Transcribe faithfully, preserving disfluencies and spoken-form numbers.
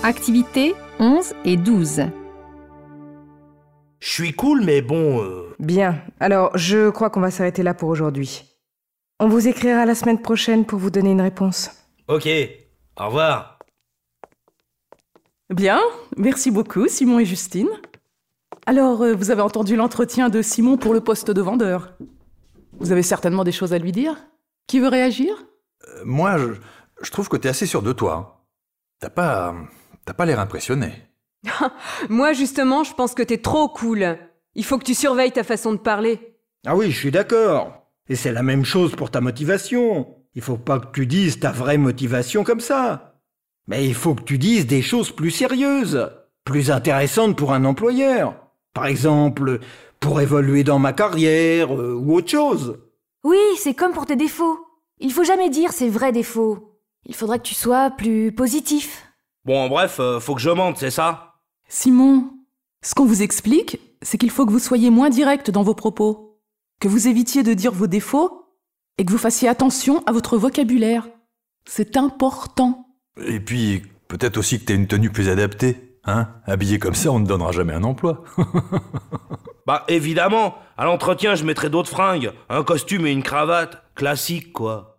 Activités onze et douze. Je suis cool, mais bon... Euh... Bien. Alors, je crois qu'on va s'arrêter là pour aujourd'hui. On vous écrira la semaine prochaine pour vous donner une réponse. Ok. Au revoir. Bien. Merci beaucoup, Simon et Justine. Alors, euh, vous avez entendu l'entretien de Simon pour le poste de vendeur. Vous avez certainement des choses à lui dire. Qui veut réagir ? euh, Moi, je, je trouve que t'es assez sûr de toi. T'as pas... T'as pas l'air impressionné. Moi, justement, je pense que t'es trop cool. Il faut que tu surveilles ta façon de parler. Ah oui, je suis d'accord. Et c'est la même chose pour ta motivation. Il faut pas que tu dises ta vraie motivation comme ça. Mais il faut que tu dises des choses plus sérieuses, plus intéressantes pour un employeur. Par exemple, pour évoluer dans ma carrière, euh, ou autre chose. Oui, c'est comme pour tes défauts. Il faut jamais dire ses vrais défauts. Il faudra que tu sois plus positif. Bon, bref, euh, faut que je mente, c'est ça ? Simon, ce qu'on vous explique, c'est qu'il faut que vous soyez moins direct dans vos propos, que vous évitiez de dire vos défauts et que vous fassiez attention à votre vocabulaire. C'est important. Et puis, peut-être aussi que t'aies une tenue plus adaptée. Hein ? Habillé comme ça, on ne donnera jamais un emploi. Bah, évidemment. À l'entretien, je mettrai d'autres fringues. Un costume et une cravate. Classique, quoi.